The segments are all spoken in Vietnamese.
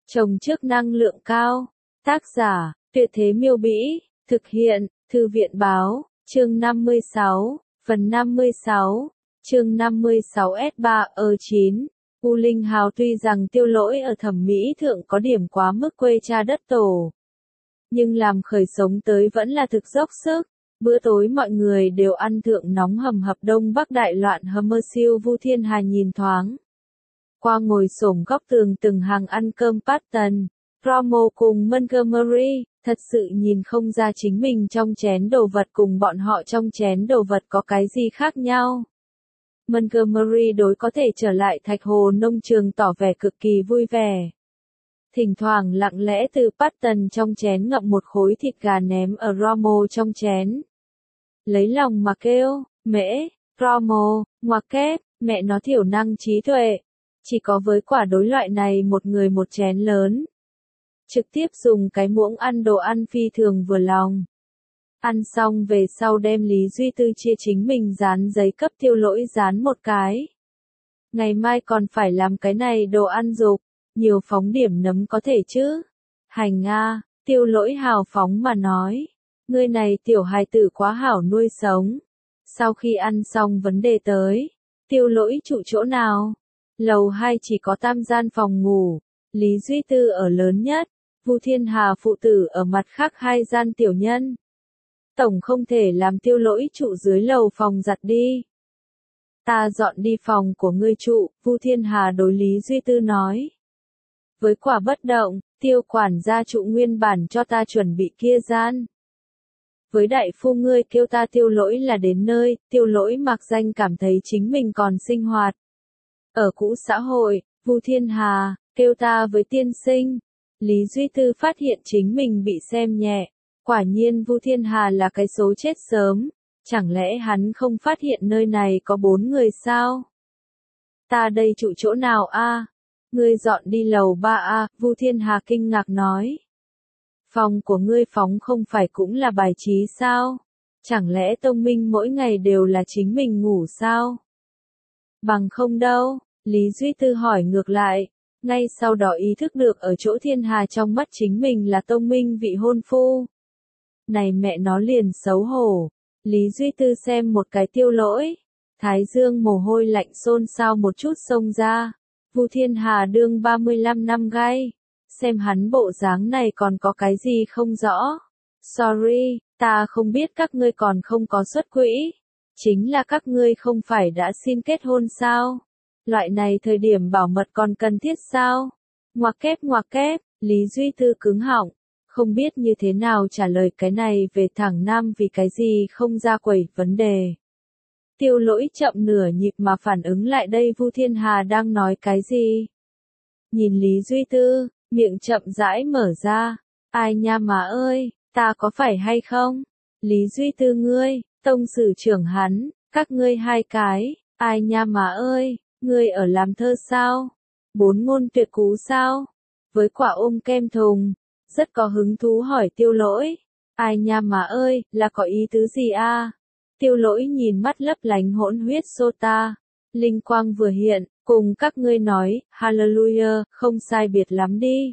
Trồng trước năng lượng cao. Tác giả, Tuyệt Thế Miêu Bĩ. Thực hiện, Thư viện Báo. Chương 56. Phần 56. Chương 56S3E9. U Linh Hào tuy rằng Tiêu Lỗi ở thẩm mỹ thượng có điểm quá mức quê cha đất tổ, nhưng làm khởi sống tới vẫn là thực dốc sức. Bữa tối mọi người đều ăn thượng nóng hầm hập Đông Bắc đại loạn Hummer siêu. Vu Thiên Hà nhìn thoáng qua ngồi xổm góc tường từng hàng ăn cơm Patton, Promo cùng Montgomery, thật sự nhìn không ra chính mình trong chén đồ vật cùng bọn họ trong chén đồ vật có cái gì khác nhau. Montgomery đối có thể trở lại Thạch Hồ nông trường tỏ vẻ cực kỳ vui vẻ. Thỉnh thoảng lặng lẽ từ Patton trong chén ngậm một khối thịt gà ném ở Romo trong chén. Lấy lòng mà kêu, mễ, Romo, ngoặc kép, mẹ nó thiểu năng trí tuệ. Chỉ có với quả đối loại này một người một chén lớn. Trực tiếp dùng cái muỗng ăn đồ ăn phi thường vừa lòng. Ăn xong về sau đem Lý Duy Tư chia chính mình dán giấy cấp Tiêu Lỗi dán một cái. Ngày mai còn phải làm cái này đồ ăn dục, nhiều phóng điểm nấm có thể chứ. Hành a, Tiêu Lỗi hào phóng mà nói. Ngươi này tiểu hài tử quá hảo nuôi sống. Sau khi ăn xong vấn đề tới. Tiêu Lỗi trụ chỗ nào? Lầu 2 chỉ có tam gian phòng ngủ. Lý Duy Tư ở lớn nhất. Vu Thiên Hà phụ tử ở mặt khác 2 gian tiểu nhân. Tổng không thể làm Tiêu Lỗi trụ dưới lầu phòng giặt đi. Ta dọn đi phòng của ngươi trụ, Vu Thiên Hà đối Lý Duy Tư nói. Với quả bất động, Tiêu quản gia trụ nguyên bản cho ta chuẩn bị kia gian. Với đại phu ngươi kêu ta Tiêu Lỗi là đến nơi, Tiêu Lỗi mặc danh cảm thấy chính mình còn sinh hoạt. Ở cũ xã hội, Vu Thiên Hà, kêu ta với tiên sinh. Lý Duy Tư phát hiện chính mình bị xem nhẹ. Quả nhiên Vu Thiên Hà là cái số chết sớm. Chẳng lẽ hắn không phát hiện nơi này có 4 người sao? Ta đây trụ chỗ nào a? Ngươi dọn đi lầu 3 a, Vu Thiên Hà kinh ngạc nói. Phòng của ngươi phóng không phải cũng là bài trí sao? Chẳng lẽ Tông Minh mỗi ngày đều là chính mình ngủ sao? Bằng không đâu, Lý Duy Tư hỏi ngược lại. Ngay sau đó ý thức được ở chỗ Thiên Hà trong mắt chính mình là Tông Minh vị hôn phu. Này mẹ nó liền xấu hổ. Lý Duy Tư xem một cái Tiêu Lỗi. Thái dương mồ hôi lạnh xôn xao một chút xông ra. Vu Thiên Hà đương 35 năm gai. Xem hắn bộ dáng này còn có cái gì không rõ. Sorry, ta không biết các ngươi còn không có xuất quỹ. Chính là các ngươi không phải đã xin kết hôn sao? Loại này thời điểm bảo mật còn cần thiết sao? Ngoặc kép, Lý Duy Tư cứng họng. Không biết như thế nào trả lời cái này về thẳng nam vì cái gì không ra quẩy vấn đề. Tiêu Lỗi chậm nửa nhịp mà phản ứng lại đây Vu Thiên Hà đang nói cái gì. Nhìn Lý Duy Tư, miệng chậm rãi mở ra. Ai nha má ơi, ta có phải hay không? Lý Duy Tư ngươi, tông sử trưởng hắn, các ngươi 2 cái, ai nha má ơi, ngươi ở làm thơ sao? 4 ngôn tuyệt cú sao? Với quả ôm kem thùng. Rất có hứng thú hỏi Tiêu Lỗi. Ai nha má ơi, là có ý tứ gì a? Tiêu Lỗi nhìn mắt lấp lánh hỗn huyết sota. Linh quang vừa hiện, cùng các ngươi nói, hallelujah, không sai biệt lắm đi.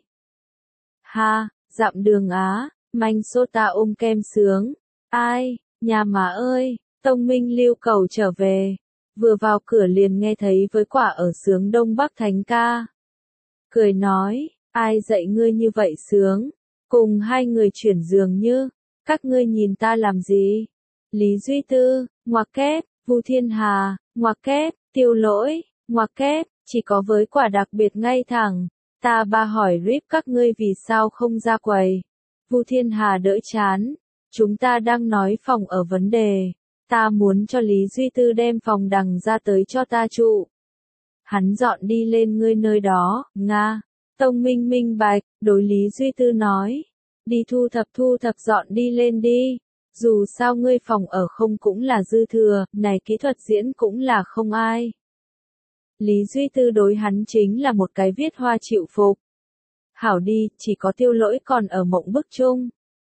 Ha, dặm đường á, manh sota ôm kem sướng. Ai, nhà má ơi, Tông Minh lưu cầu trở về. Vừa vào cửa liền nghe thấy với quả ở sướng Đông Bắc Thánh ca. Cười nói. Ai dạy ngươi như vậy sướng? Cùng 2 người chuyển giường như, các ngươi nhìn ta làm gì? Lý Duy Tư, ngoặc kép, Vu Thiên Hà, ngoặc kép, Tiêu Lỗi, ngoặc kép, chỉ có với quả đặc biệt ngay thẳng. Ta ba hỏi rip các ngươi vì sao không ra quầy. Vu Thiên Hà đỡ chán. Chúng ta đang nói phòng ở vấn đề. Ta muốn cho Lý Duy Tư đem phòng đằng ra tới cho ta trụ. Hắn dọn đi lên ngươi nơi đó, Nga. Tông Minh minh bạch, đối Lý Duy Tư nói. Đi thu thập dọn đi lên đi. Dù sao ngươi phòng ở không cũng là dư thừa, này kỹ thuật diễn cũng là không ai. Lý Duy Tư đối hắn chính là một cái viết hoa chịu phục. Hảo đi, chỉ có Tiêu Lỗi còn ở mộng bức chung.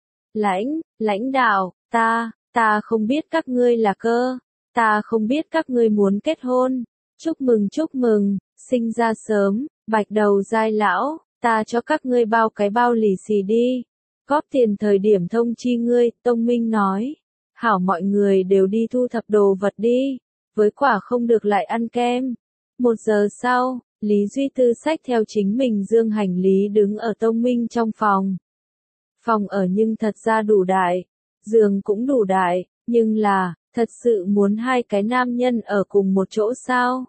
Lãnh đạo, ta không biết các ngươi là cơ. Ta không biết các ngươi muốn kết hôn. Chúc mừng, sinh ra sớm. Bạch đầu giai lão, ta cho các ngươi bao cái bao lì xì đi. Góp tiền thời điểm thông chi ngươi, Tông Minh nói. Hảo mọi người đều đi thu thập đồ vật đi, với quả không được lại ăn kem. 1 giờ sau, Lý Duy Tư xách theo chính mình dương hành lý đứng ở Tông Minh trong phòng. Phòng ở nhưng thật ra đủ đại, giường cũng đủ đại, nhưng là, thật sự muốn hai cái nam nhân ở cùng một chỗ sao?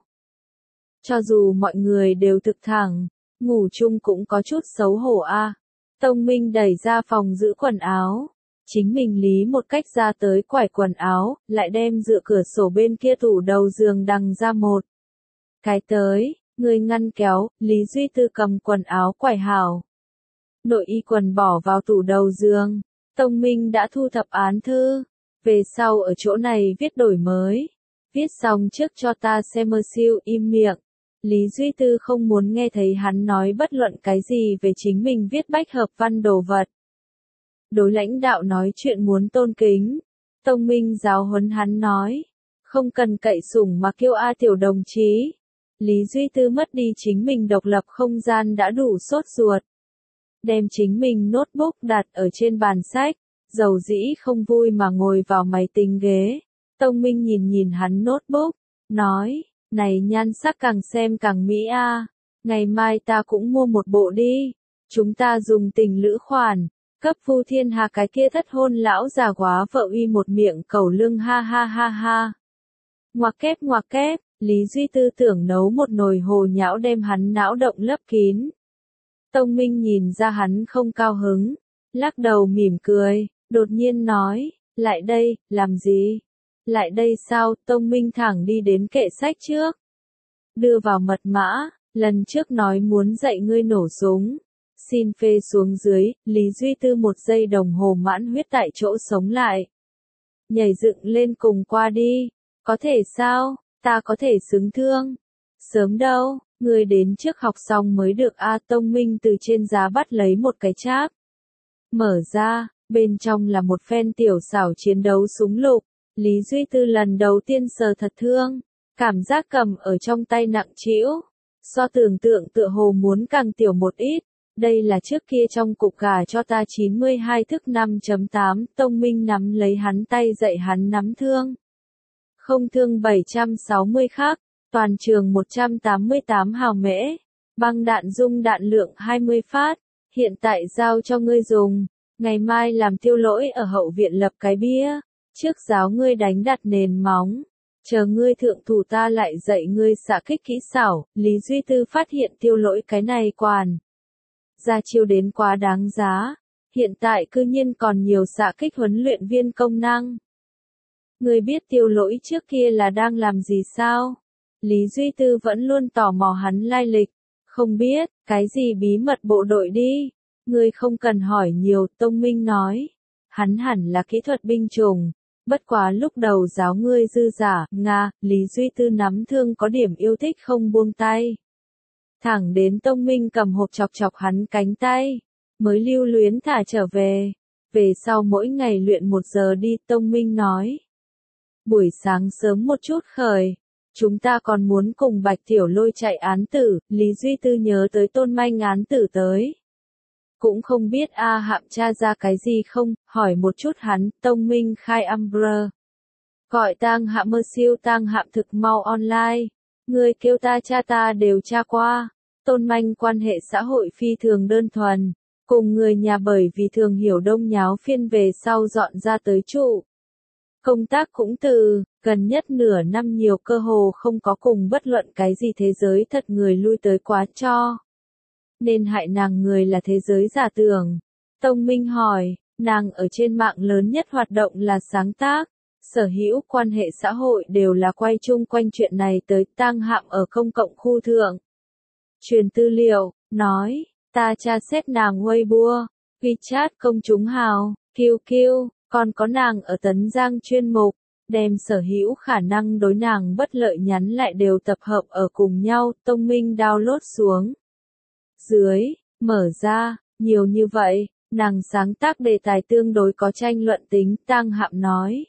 Cho dù mọi người đều thực thẳng, ngủ chung cũng có chút xấu hổ a. Tông Minh đẩy ra phòng giữ quần áo, chính mình lý một cách ra tới quải quần áo, lại đem dựa cửa sổ bên kia tủ đầu giường đằng ra một cái tới, người ngăn kéo, Lý Duy Tư cầm quần áo quải hảo. Nội y quần bỏ vào tủ đầu giường, Tông Minh đã thu thập án thư, về sau ở chỗ này viết đổi mới, viết xong trước cho ta xem mơ siêu im miệng. Lý Duy Tư không muốn nghe thấy hắn nói bất luận cái gì về chính mình viết bách hợp văn đồ vật. Đối lãnh đạo nói chuyện muốn tôn kính. Tông Minh giáo huấn hắn nói. Không cần cậy sủng mà kêu a tiểu đồng chí. Lý Duy Tư mất đi chính mình độc lập không gian đã đủ sốt ruột. Đem chính mình notebook đặt ở trên bàn sách. Dầu dĩ không vui mà ngồi vào máy tính ghế. Tông Minh nhìn nhìn hắn notebook. Nói. Này nhan sắc càng xem càng mỹ a. Ngày mai ta cũng mua một bộ đi. Chúng ta dùng tình lữ khoản. Cấp Vu Thiên Hà cái kia thất hôn lão già quá vợ uy một miệng cầu lưng ha ha ha ha. Ngoặc kép, Lý Duy Tư tưởng nấu một nồi hồ nhão đem hắn não động lấp kín. Tông Minh nhìn ra hắn không cao hứng, lắc đầu mỉm cười, đột nhiên nói, lại đây, làm gì? Lại đây sao? Tông Minh thẳng đi đến kệ sách trước. Đưa vào mật mã, lần trước nói muốn dạy ngươi nổ súng. Xin phê xuống dưới, Lý Duy Tư 1 giây đồng hồ mãn huyết tại chỗ sống lại. Nhảy dựng lên cùng qua đi. Có thể sao? Ta có thể xứng thương. Sớm đâu, ngươi đến trước học xong mới được a. Tông Minh từ trên giá bắt lấy một cái cháp. Mở ra, bên trong là một phen tiểu xảo chiến đấu súng lục. Lý Duy Tư lần đầu tiên sờ thật thương. Cảm giác cầm ở trong tay nặng trĩu. So tưởng tượng tựa hồ muốn càng tiểu một ít. Đây là trước kia trong cục gà cho ta 92 thức 5.8, Tông Minh nắm lấy hắn tay dạy hắn nắm thương. Không thương 760 khắc, toàn trường 188 hào mễ, băng đạn dung đạn lượng 20 phát, hiện tại giao cho ngươi dùng, ngày mai làm Tiêu Lỗi ở hậu viện lập cái bia, trước giáo ngươi đánh đặt nền móng. Chờ ngươi thượng thủ ta lại dạy ngươi xạ kích kỹ xảo. Lý Duy Tư phát hiện Tiêu Lỗi cái này quản ra chiêu đến quá đáng giá, hiện tại cư nhiên còn nhiều xạ kích huấn luyện viên công năng. Ngươi biết Tiêu Lỗi trước kia là đang làm gì sao? Lý Duy Tư vẫn luôn tò mò hắn lai lịch. Không biết, cái gì bí mật bộ đội đi. Ngươi không cần hỏi nhiều, Tông Minh nói. Hắn hẳn là kỹ thuật binh chủng. Bất quá lúc đầu giáo ngươi dư giả, Nga, Lý Duy Tư nắm thương có điểm yêu thích không buông tay. Thẳng đến Tông Minh cầm hộp chọc chọc hắn cánh tay, mới lưu luyến thả trở về. Về sau mỗi ngày luyện 1 giờ đi, Tông Minh nói. Buổi sáng sớm một chút khởi, chúng ta còn muốn cùng Bạch Tiểu Lôi chạy án tử. Lý Duy Tư nhớ tới Tôn Manh án tử tới. Cũng không biết A Hạm tra ra cái gì không, hỏi một chút hắn. Tông Minh khai Umbrella. Gọi Tang Hạm mơ siêu Tang Hạm thực mau online. Người kêu ta cha ta đều tra qua. Tôn Manh quan hệ xã hội phi thường đơn thuần, cùng người nhà bởi vì thường hiểu đông nháo phiên về sau dọn ra tới trụ. Công tác cũng từ, gần nhất nửa năm nhiều cơ hồ không có cùng bất luận cái gì thế giới thật người lui tới quá cho. Nên hại nàng người là thế giới giả tưởng. Tông Minh hỏi, nàng ở trên mạng lớn nhất hoạt động là sáng tác. Sở hữu quan hệ xã hội đều là quay chung quanh chuyện này tới. Tang Hạm ở công cộng khu thượng. Truyền tư liệu, nói, ta tra xét nàng Weibo, WeChat công chúng hào, QQ, còn có nàng ở Tấn Giang chuyên mục, đem sở hữu khả năng đối nàng bất lợi nhắn lại đều tập hợp ở cùng nhau. Tông Minh download xuống. Dưới, mở ra, nhiều như vậy, nàng sáng tác đề tài tương đối có tranh luận tính. Tang Hạm nói.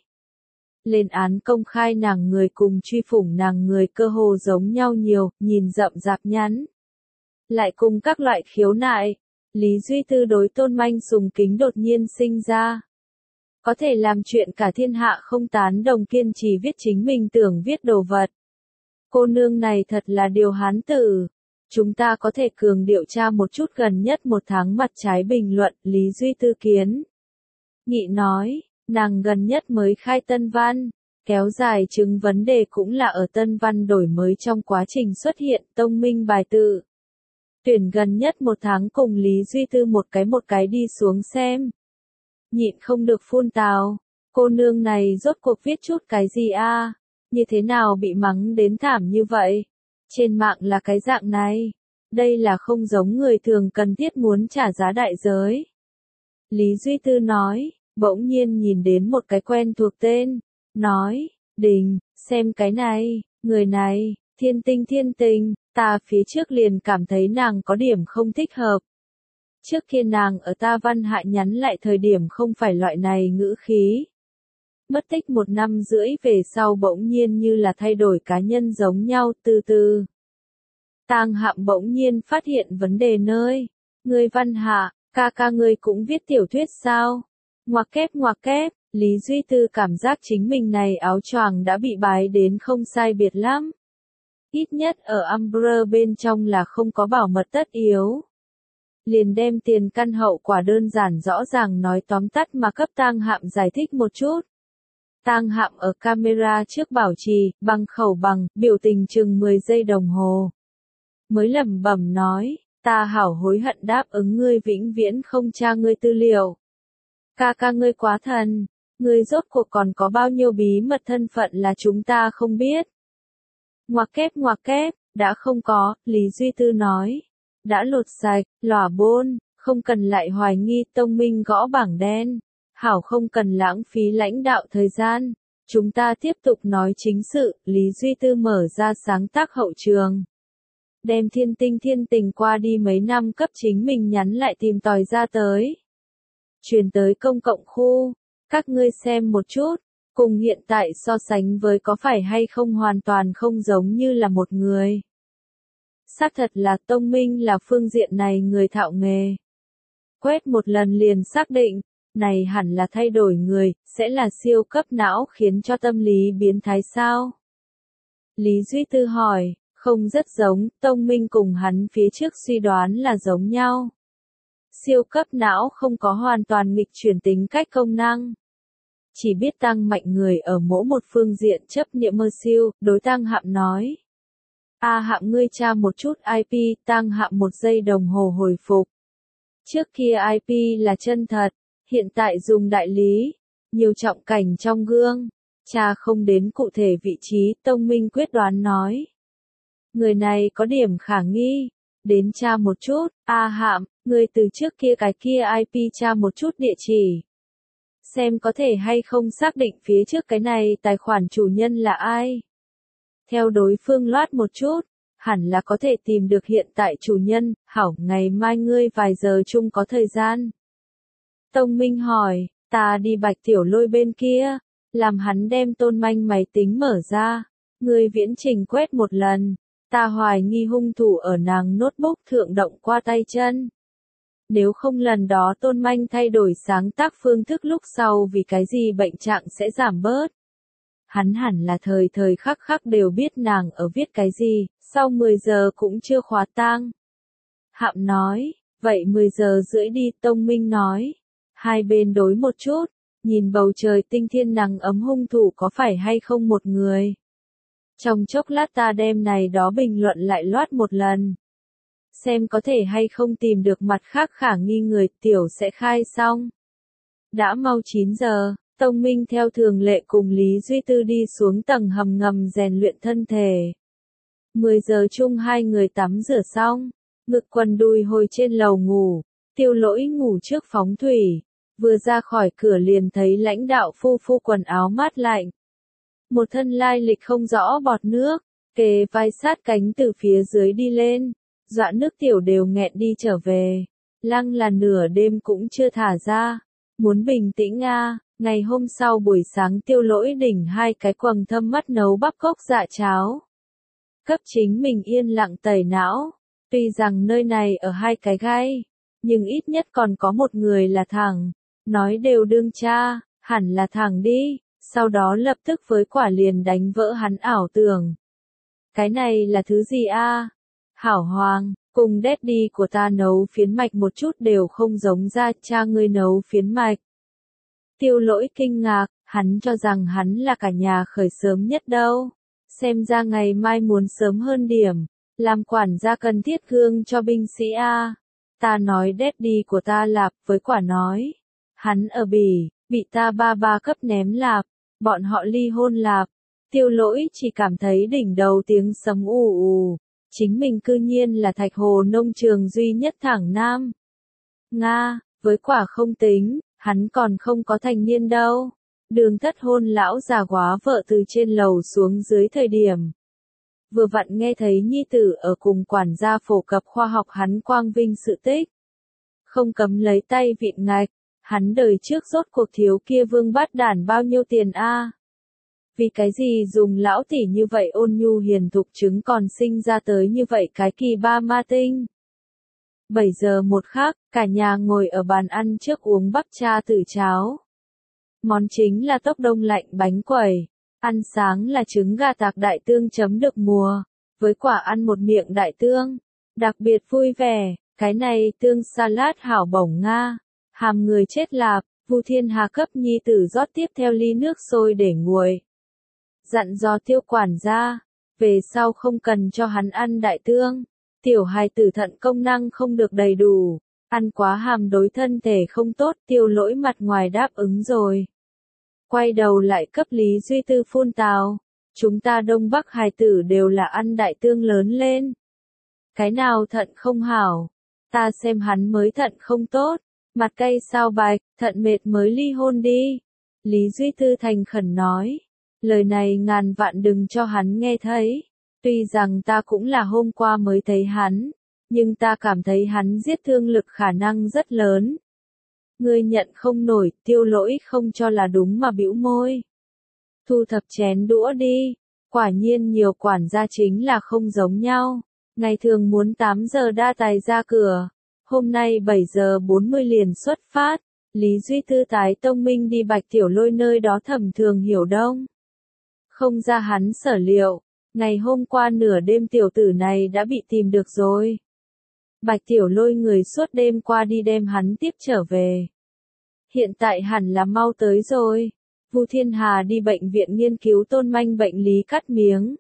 Lên án công khai nàng người cùng truy phủng nàng người cơ hồ giống nhau nhiều, nhìn rậm rạp nhắn. lại cùng các loại khiếu nại. Lý Duy Tư đối Tôn Manh sùng kính đột nhiên sinh ra. Có thể làm chuyện cả thiên hạ không tán đồng, kiên trì viết chính mình tưởng viết đồ vật. Cô nương này thật là điều hán tử. Chúng ta có thể cường điệu tra một chút gần nhất một tháng mặt trái bình luận. Lý Duy Tư kiến nghị nói, nàng gần nhất mới khai tân văn. Kéo dài chứng vấn đề cũng là ở tân văn đổi mới trong quá trình xuất hiện tông minh bài tự. Tuyển gần nhất một tháng cùng Lý Duy Tư một cái đi xuống xem. Nhịn không được phun tào, cô nương này rốt cuộc viết chút cái gì a? Như thế nào bị mắng đến thảm như vậy? Trên mạng là cái dạng này, đây là không giống người thường cần thiết muốn trả giá đại giới. Lý Duy Tư nói, bỗng nhiên nhìn đến một cái quen thuộc tên, nói, Đình, xem cái này, người này, Thiên Tình, ta phía trước liền cảm thấy nàng có điểm không thích hợp. Trước kia nàng ở ta văn hại nhắn lại thời điểm không phải loại này ngữ khí. Mất tích 1 năm rưỡi về sau bỗng nhiên như là thay đổi cá nhân giống nhau từ từ. Tang Hạm bỗng nhiên phát hiện vấn đề nơi. Ngươi văn hạ, ca ngươi cũng viết tiểu thuyết sao? Ngoặc kép, Lý Duy Tư cảm giác chính mình này áo choàng đã bị bái đến không sai biệt lắm. Ít nhất ở Umbrella bên trong là không có bảo mật tất yếu. Liền đem tiền căn hậu quả đơn giản rõ ràng nói tóm tắt mà cấp Tang Hạm giải thích một chút. Tang Hạm ở camera trước bảo trì, bằng khẩu bằng, biểu tình chừng 10 giây đồng hồ. Mới lẩm bẩm nói, ta hảo hối hận đáp ứng ngươi vĩnh viễn không tra ngươi tư liệu. Ca ngươi quá thần, ngươi rốt cuộc còn có bao nhiêu bí mật thân phận là chúng ta không biết. Ngoặc kép, đã không có, Lý Duy Tư nói. Đã lột sạch, lòa bôn, không cần lại hoài nghi. Tông Minh gõ bảng đen. Hảo không cần lãng phí lãnh đạo thời gian. Chúng ta tiếp tục nói chính sự. Lý Duy Tư mở ra sáng tác hậu trường. Đem thiên tình qua đi mấy năm cấp chính mình nhắn lại tìm tòi ra tới. Truyền tới công cộng khu. Các ngươi xem một chút. Cùng hiện tại so sánh với có phải hay không hoàn toàn không giống như là một người. Xác thật là Tông Minh là phương diện này người thạo nghề. Quét một lần liền xác định, này hẳn là thay đổi người, sẽ là siêu cấp não khiến cho tâm lý biến thái sao? Lý Duy Tư hỏi, không rất giống, Tông Minh cùng hắn phía trước suy đoán là giống nhau. Siêu cấp não không có hoàn toàn nghịch chuyển tính cách công năng. Chỉ biết tăng mạnh người ở mỗi một phương diện chấp niệm mơ siêu, đối Tang Hạm nói. Hạm ngươi tra một chút IP, Tang Hạm 1 giây đồng hồ hồi phục. Trước kia IP là chân thật, hiện tại dùng đại lý, nhiều trọng cảnh trong gương, tra không đến cụ thể vị trí, Tông Minh quyết đoán nói. Người này có điểm khả nghi, đến tra một chút, Hạm, ngươi từ trước kia cái kia IP tra một chút địa chỉ. Xem có thể hay không xác định phía trước cái này tài khoản chủ nhân là ai. Theo đối phương loát một chút, hẳn là có thể tìm được hiện tại chủ nhân. Hảo, ngày mai ngươi vài giờ chung có thời gian. Tông Minh hỏi, ta đi Bạch Tiểu Lôi bên kia, làm hắn đem Tôn Manh máy tính mở ra. Ngươi viễn trình quét một lần, ta hoài nghi hung thủ ở nàng notebook thượng động qua tay chân. Nếu không lần đó Tôn Manh thay đổi sáng tác phương thức lúc sau vì cái gì bệnh trạng sẽ giảm bớt. Hắn hẳn là thời thời khắc khắc đều biết nàng ở viết cái gì, sau 10 giờ cũng chưa khóa tang. Hạm nói, vậy 10 giờ rưỡi đi, Tông Minh nói. Hai bên đối một chút, nhìn bầu trời tinh thiên nắng ấm, hung thủ có phải hay không một người. Trong chốc lát ta đem này đó bình luận lại loát một lần. Xem có thể hay không tìm được mặt khác khả nghi người, tiểu sẽ khai xong. Đã mau 9 giờ, Tông Minh theo thường lệ cùng Lý Duy Tư đi xuống tầng hầm ngầm rèn luyện thân thể. 10 giờ chung hai người tắm rửa xong, ngực quần đùi hồi trên lầu ngủ, Tiêu Lỗi ngủ trước phóng thủy, vừa ra khỏi cửa liền thấy lãnh đạo phu quần áo mát lạnh. Một thân lai lịch không rõ bọt nước, kề vai sát cánh từ phía dưới đi lên, dọa nước tiểu đều nghẹn đi trở về. Lăng là nửa đêm cũng chưa thả ra, muốn bình tĩnh Ngày hôm sau buổi sáng Tiêu Lỗi đỉnh 2 cái quầng thâm mắt nấu bắp cốc dạ cháo. Cấp chính mình yên lặng tẩy não, Tuy rằng nơi này ở hai cái gai, nhưng ít nhất còn có một người là thẳng. Nói đều đương cha, hẳn là thẳng đi, sau đó lập tức với quả liền đánh vỡ hắn ảo tưởng. Cái này là thứ gì a? Hảo Hoàng, cùng daddy của ta nấu phiến mạch một chút đều không giống ra, cha ngươi nấu phiến mạch. Tiêu Lỗi kinh ngạc, hắn cho rằng hắn là cả nhà khởi sớm nhất đâu. Xem ra ngày mai muốn sớm hơn điểm, làm quản gia cần thiết gương cho binh sĩ a. Ta nói daddy của ta lạp, với quả nói. Hắn ở Bỉ, bị ta ba cấp ném lạp, bọn họ ly hôn lạp. Tiêu Lỗi chỉ cảm thấy đỉnh đầu tiếng sấm ù ù, chính mình cư nhiên là Thạch Hồ nông trường duy nhất thẳng nam. Nga, với quả không tính, hắn còn không có thành niên đâu. Đường Thất hôn lão già quá vợ từ trên lầu xuống dưới thời điểm. Vừa vặn nghe thấy nhi tử ở cùng quản gia phổ cập khoa học hắn quang vinh sự tích. Không cấm lấy tay vịn ngạch, hắn đời trước rốt cuộc thiếu kia vương bát đản bao nhiêu tiền a? Vì cái gì dùng lão tỷ như vậy ôn nhu hiền thục chứng còn sinh ra tới như vậy cái kỳ ba ma tinh. 7 giờ một khắc, cả nhà ngồi ở bàn ăn trước uống bắc cha tử cháo. Món chính là tốc đông lạnh bánh quẩy, ăn sáng là trứng gà tạc đại tương chấm được mùa, với quả ăn một miệng đại tương, đặc biệt vui vẻ, cái này tương salad hảo bổng Nga, hàm người chết lạp, Vu Thiên Hà cấp nhi tử rót tiếp theo ly nước sôi để nguội. Dặn dò Tiêu quản gia, về sau không cần cho hắn ăn đại tương, tiểu hài tử thận công năng không được đầy đủ, ăn quá hàm đối thân thể không tốt. Tiêu Lỗi mặt ngoài đáp ứng rồi. Quay đầu lại cấp Lý Duy Tư phun tào, chúng ta Đông Bắc hài tử đều là ăn đại tương lớn lên. Cái nào thận không hảo, ta xem hắn mới thận không tốt, mặt cay sao bạch, thận mệt mới ly hôn đi. Lý Duy Tư thành khẩn nói, lời này ngàn vạn đừng cho hắn nghe thấy. Tuy rằng ta cũng là hôm qua mới thấy hắn, nhưng ta cảm thấy hắn giết thương lực khả năng rất lớn. Ngươi nhận không nổi, Tiêu Lỗi không cho là đúng mà bĩu môi. Thu thập chén đũa đi, quả nhiên nhiều quản gia chính là không giống nhau. Ngày thường muốn 8 giờ đa tài ra cửa, hôm nay 7 giờ 40 liền xuất phát. Lý Duy Tư tái tông minh đi Bạch Tiểu Lôi nơi đó thẩm Thường Hiểu Đông. Không ra hắn sở liệu, ngày hôm qua nửa đêm tiểu tử này đã bị tìm được rồi. Bạch Tiểu Lôi người suốt đêm qua đi đem hắn tiếp trở về. Hiện tại hẳn là mau tới rồi. Vu Thiên Hà đi bệnh viện nghiên cứu Tôn Manh bệnh lý cắt miếng.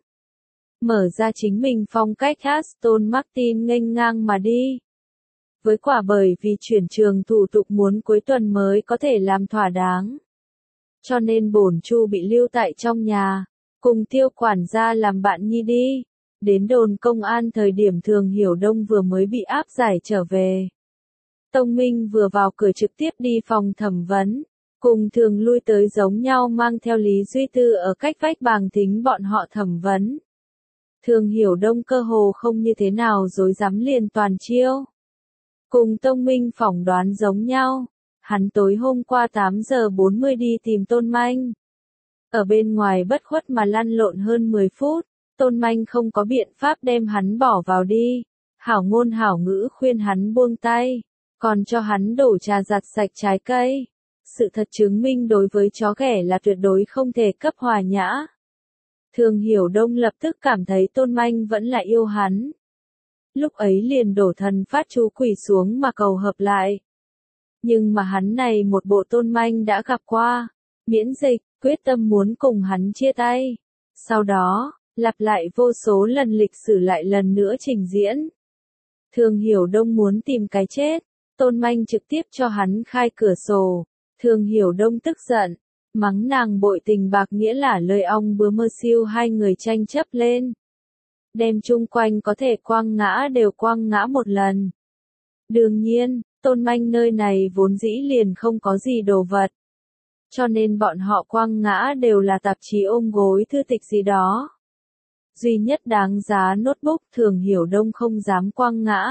Mở ra chính mình phong cách Aston Martin nghênh ngang mà đi. Với quả bởi vì chuyển trường thủ tục muốn cuối tuần mới có thể làm thỏa đáng. Cho nên bổn Chu bị lưu tại trong nhà, cùng Tiêu quản gia làm bạn nhi đi. Đến đồn công an thời điểm Thường Hiểu Đông vừa mới bị áp giải trở về. Tông Minh vừa vào cửa trực tiếp đi phòng thẩm vấn, cùng thường lui tới giống nhau mang theo Lý Duy Tư ở cách vách bàng thính bọn họ thẩm vấn. Thường Hiểu Đông cơ hồ không như thế nào dối dám liền toàn chiêu. Cùng Tông Minh phỏng đoán giống nhau, hắn tối hôm qua 8 giờ 40 đi tìm Tôn Manh. Ở bên ngoài bất khuất mà lăn lộn hơn 10 phút, Tôn Manh không có biện pháp đem hắn bỏ vào đi. Hảo ngôn hảo ngữ khuyên hắn buông tay, còn cho hắn đổ trà giặt sạch trái cây. Sự thật chứng minh đối với chó ghẻ là tuyệt đối không thể cấp hòa nhã. Thường Hiểu Đông lập tức cảm thấy Tôn Manh vẫn là yêu hắn. Lúc ấy liền đổ thần phát chú quỷ xuống mà cầu hợp lại. Nhưng mà hắn này một bộ Tôn Manh đã gặp qua, miễn dịch, quyết tâm muốn cùng hắn chia tay. Sau đó, lặp lại vô số lần lịch sử lại lần nữa trình diễn. Thường Hiểu Đông muốn tìm cái chết, Tôn Manh trực tiếp cho hắn khai cửa sổ. Thường Hiểu Đông tức giận, mắng nàng bội tình bạc nghĩa là lời ong bướm mơ siêu, hai người tranh chấp lên. Đem chung quanh có thể quăng ngã đều quăng ngã một lần. Đương nhiên, Tôn Manh nơi này vốn dĩ liền không có gì đồ vật. Cho nên bọn họ quăng ngã đều là tạp chí ôm gối thư tịch gì đó. Duy nhất đáng giá notebook Thường Hiểu Đông không dám quăng ngã.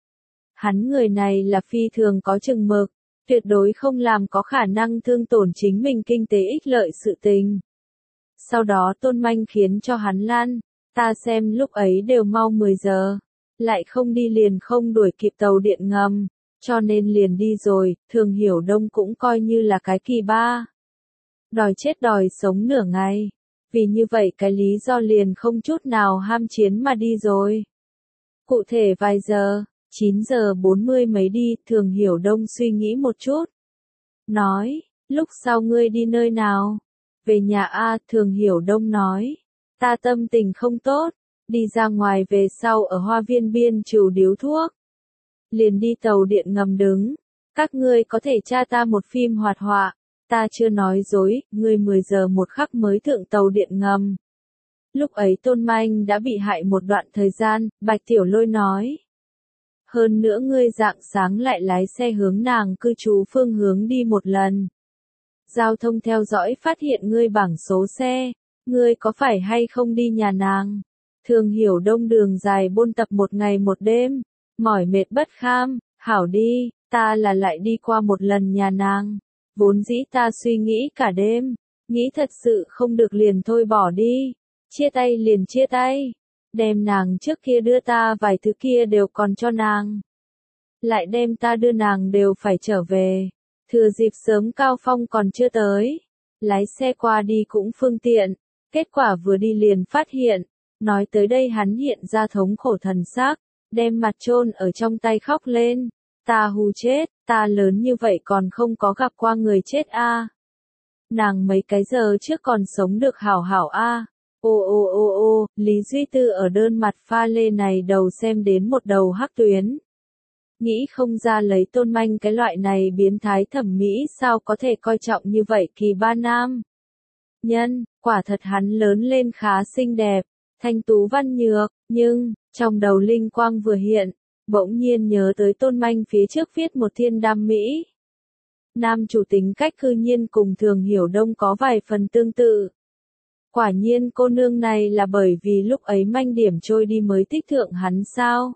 Hắn người này là phi thường có chừng mực, tuyệt đối không làm có khả năng thương tổn chính mình kinh tế ích lợi sự tình. Sau đó Tôn Manh khiến cho hắn lăn, ta xem lúc ấy đều mau 10 giờ. lại không đi liền không đuổi kịp tàu điện ngầm, cho nên liền đi rồi, Thường Hiểu Đông cũng coi như là cái kỳ ba. Đòi chết đòi sống nửa ngày, vì như vậy cái lý do liền không chút nào ham chiến mà đi rồi. Cụ thể vài giờ, 9 giờ 40 mấy đi, Thường Hiểu Đông suy nghĩ một chút. Nói, lúc sau ngươi đi nơi nào? Về nhà a, Thường Hiểu Đông nói. Ta tâm tình không tốt, đi ra ngoài về sau ở hoa viên biên trừ điếu thuốc. Liền đi tàu điện ngầm đứng. Các ngươi có thể tra ta một phim hoạt họa. Ta chưa nói dối, ngươi 10 giờ một khắc mới thượng tàu điện ngầm. Lúc ấy Tôn Manh đã bị hại một đoạn thời gian, Bạch Tiểu Lôi nói. Hơn nữa ngươi rạng sáng lại lái xe hướng nàng cư trú phương hướng đi một lần. Giao thông theo dõi phát hiện ngươi bảng số xe, ngươi có phải hay không đi nhà nàng? Thường Hiểu Đông đường dài buôn tập một ngày một đêm, mỏi mệt bất kham, hảo đi, ta là lại đi qua một lần nhà nàng. Vốn dĩ ta suy nghĩ cả đêm, nghĩ thật sự không được liền thôi bỏ đi, chia tay liền chia tay, đem nàng trước kia đưa ta vài thứ kia đều còn cho nàng. Lại đem ta đưa nàng đều phải trở về, thừa dịp sớm Cao Phong còn chưa tới, lái xe qua đi cũng phương tiện, kết quả vừa đi liền phát hiện, nói tới đây hắn hiện ra thống khổ thần sắc, đem mặt chôn ở trong tay khóc lên. Ta hù chết, ta lớn như vậy còn không có gặp qua người chết a. Nàng mấy cái giờ trước còn sống được hảo hảo a. Ô, Lý Duy Tư ở đơn mặt pha lê này đầu xem đến một đầu hắc tuyến. Nghĩ không ra lấy Tôn Manh cái loại này biến thái thẩm mỹ sao có thể coi trọng như vậy kỳ ba nam. Nhân, quả thật hắn lớn lên khá xinh đẹp, thanh tú văn nhược, nhưng, trong đầu linh quang vừa hiện, bỗng nhiên nhớ tới Tôn Manh phía trước viết một thiên đam mỹ. Nam chủ tính cách cư nhiên cùng Thường Hiểu Đông có vài phần tương tự. Quả nhiên cô nương này là bởi vì lúc ấy manh điểm trôi đi mới thích thượng hắn sao?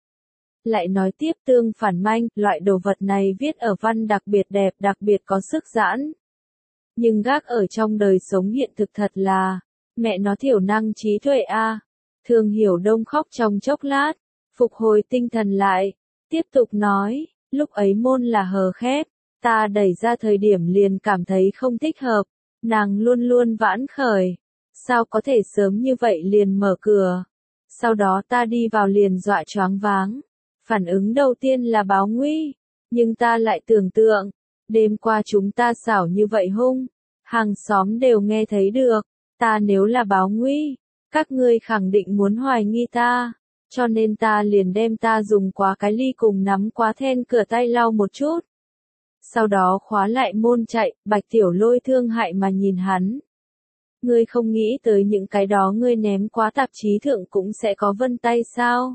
Lại nói tiếp tương phản manh, loại đồ vật này viết ở văn đặc biệt đẹp đặc biệt có sức giãn. Nhưng gác ở trong đời sống hiện thực thật là, mẹ nó thiểu năng trí tuệ a. Thường Hiểu Đông khóc trong chốc lát, phục hồi tinh thần lại, tiếp tục nói, lúc ấy môn là hờ khép, ta đẩy ra thời điểm liền cảm thấy không thích hợp, nàng luôn luôn vãn khởi, sao có thể sớm như vậy liền mở cửa, sau đó ta đi vào liền dọa choáng váng, phản ứng đầu tiên là báo nguy, nhưng ta lại tưởng tượng, đêm qua chúng ta xảo như vậy hung, hàng xóm đều nghe thấy được, ta nếu là báo nguy, các ngươi khẳng định muốn hoài nghi ta. Cho nên ta liền đem ta dùng quá cái ly cùng nắm quá then cửa tay lau một chút. Sau đó khóa lại môn chạy, Bạch Tiểu Lôi thương hại mà nhìn hắn. Ngươi không nghĩ tới những cái đó ngươi ném quá tạp chí thượng cũng sẽ có vân tay sao?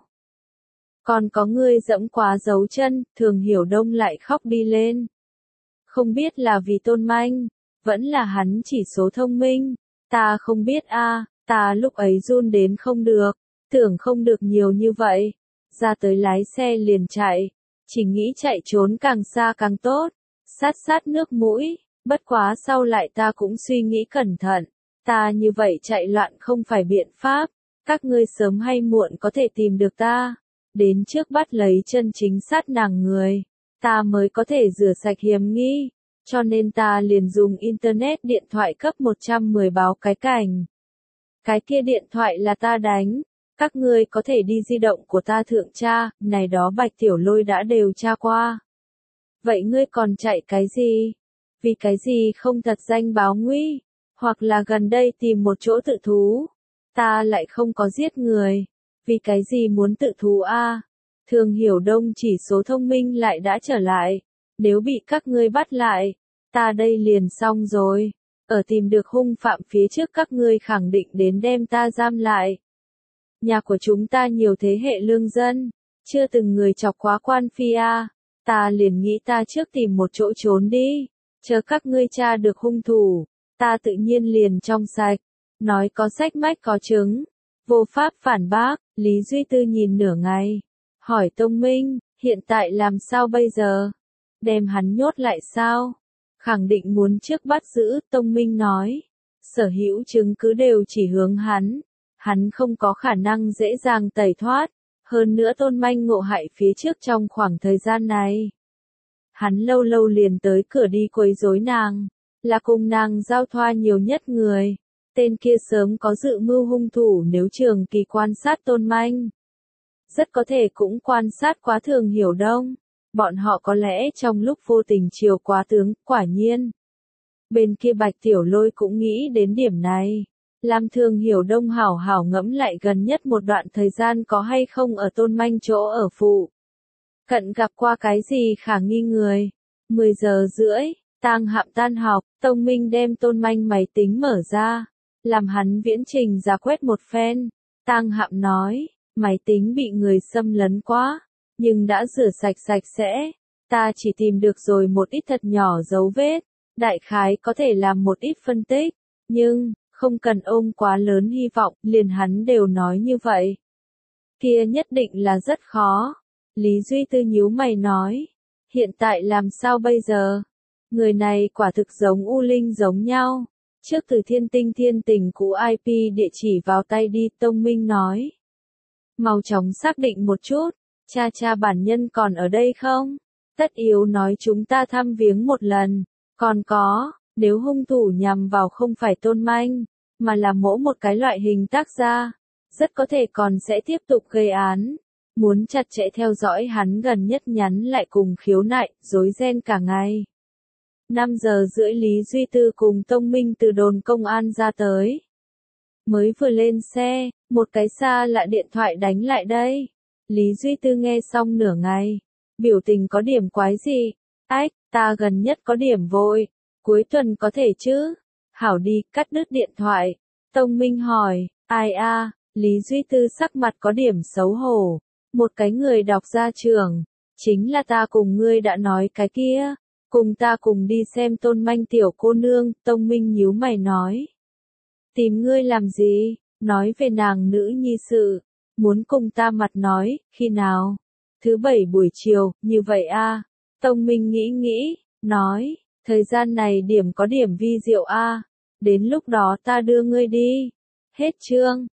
Còn có ngươi dẫm quá dấu chân, Thường Hiểu Đông lại khóc đi lên. Không biết là vì Tôn Manh, vẫn là hắn chỉ số thông minh, ta không biết a, ta lúc ấy run đến không được. Tưởng không được nhiều như vậy, ra tới lái xe liền chạy, chỉ nghĩ chạy trốn càng xa càng tốt, sát nước mũi, bất quá sau lại ta cũng suy nghĩ cẩn thận, ta như vậy chạy loạn không phải biện pháp, các ngươi sớm hay muộn có thể tìm được ta, đến trước bắt lấy chân chính sát nàng người, ta mới có thể rửa sạch hiểm nghi, cho nên ta liền dùng internet điện thoại cấp 110 báo cái cảnh. Cái kia điện thoại là ta đánh. Các ngươi có thể đi di động của ta thượng tra, này đó Bạch Tiểu Lôi đã đều tra qua. Vậy ngươi còn chạy cái gì? Vì cái gì không thật danh báo nguy? Hoặc là gần đây tìm một chỗ tự thú? Ta lại không có giết người. Vì cái gì muốn tự thú a? Thường Hiểu Đông chỉ số thông minh lại đã trở lại. Nếu bị các ngươi bắt lại, ta đây liền xong rồi. Ở tìm được hung phạm phía trước các ngươi khẳng định đến đem ta giam lại. Nhà của chúng ta nhiều thế hệ lương dân, chưa từng người chọc quá quan phi a, ta liền nghĩ ta trước tìm một chỗ trốn đi, chờ các ngươi tra được hung thủ, ta tự nhiên liền trong sạch, nói có sách mách có chứng, vô pháp phản bác, Lý Duy Tư nhìn nửa ngày, hỏi Tông Minh, hiện tại làm sao bây giờ, đem hắn nhốt lại sao, khẳng định muốn trước bắt giữ, Tông Minh nói, sở hữu chứng cứ đều chỉ hướng hắn. Hắn không có khả năng dễ dàng tẩy thoát, Hơn nữa Tôn Manh ngộ hại phía trước trong khoảng thời gian này. Hắn lâu lâu liền tới cửa đi quấy rối nàng, là cùng nàng giao thoa nhiều nhất người. Tên kia sớm có dự mưu hung thủ nếu trường kỳ quan sát Tôn Manh. Rất có thể cũng quan sát quá Thường Hiểu Đông. Bọn họ có lẽ trong lúc vô tình chiều quá tướng, quả nhiên. Bên kia Bạch Tiểu Lôi cũng nghĩ đến điểm này. Làm Thường Hiểu Đông hảo hảo ngẫm lại gần nhất một đoạn thời gian có hay không ở Tôn Manh chỗ ở phụ. Cận gặp qua cái gì khả nghi người. 10 giờ rưỡi, Tang Hạm tan học, Tông Minh đem Tôn Manh máy tính mở ra. Làm hắn viễn trình ra quét một phen. Tang Hạm nói, máy tính bị người xâm lấn quá, nhưng đã rửa sạch sạch sẽ. Ta chỉ tìm được rồi một ít thật nhỏ dấu vết. Đại khái có thể làm một ít phân tích, nhưng không cần ôm quá lớn hy vọng, liền hắn đều nói như vậy. Kia nhất định là rất khó. Lý Duy Tư nhíu mày nói, hiện tại làm sao bây giờ? Người này quả thực giống U Linh giống nhau. Trước từ Thiên Tình cũ IP địa chỉ vào tay đi, Tông Minh nói. Mau chóng xác định một chút, cha bản nhân còn ở đây không? Tất yếu nói chúng ta thăm viếng một lần. Còn có, nếu hung thủ nhằm vào không phải Tôn Manh, mà là mỗi một cái loại hình tác gia, rất có thể còn sẽ tiếp tục gây án. Muốn chặt chẽ theo dõi hắn gần nhất nhắn lại cùng khiếu nại, rối ren cả ngày. 5 giờ rưỡi Lý Duy Tư cùng Tông Minh từ đồn công an ra tới. Mới vừa lên xe, một cái xa lạ điện thoại đánh lại đây. Lý Duy Tư nghe xong nửa ngày, biểu tình có điểm quái gì. Ách, ta gần nhất có điểm vội, cuối tuần có thể chứ? Hảo đi, cắt đứt điện thoại. Tông Minh hỏi, ai a? Lý Duy Tư sắc mặt có điểm xấu hổ. Một cái người đọc ra trường, chính là ta cùng ngươi đã nói cái kia. Cùng ta cùng đi xem Tôn Manh tiểu cô nương, Tông Minh nhíu mày nói. Tìm ngươi làm gì? Nói về nàng nữ nhi sự. Muốn cùng ta mặt nói, khi nào? Thứ 7 buổi chiều, như vậy a? Tông Minh nghĩ, nói, thời gian này điểm có điểm vi diệu a. Đến lúc đó ta đưa ngươi đi. Hết chương.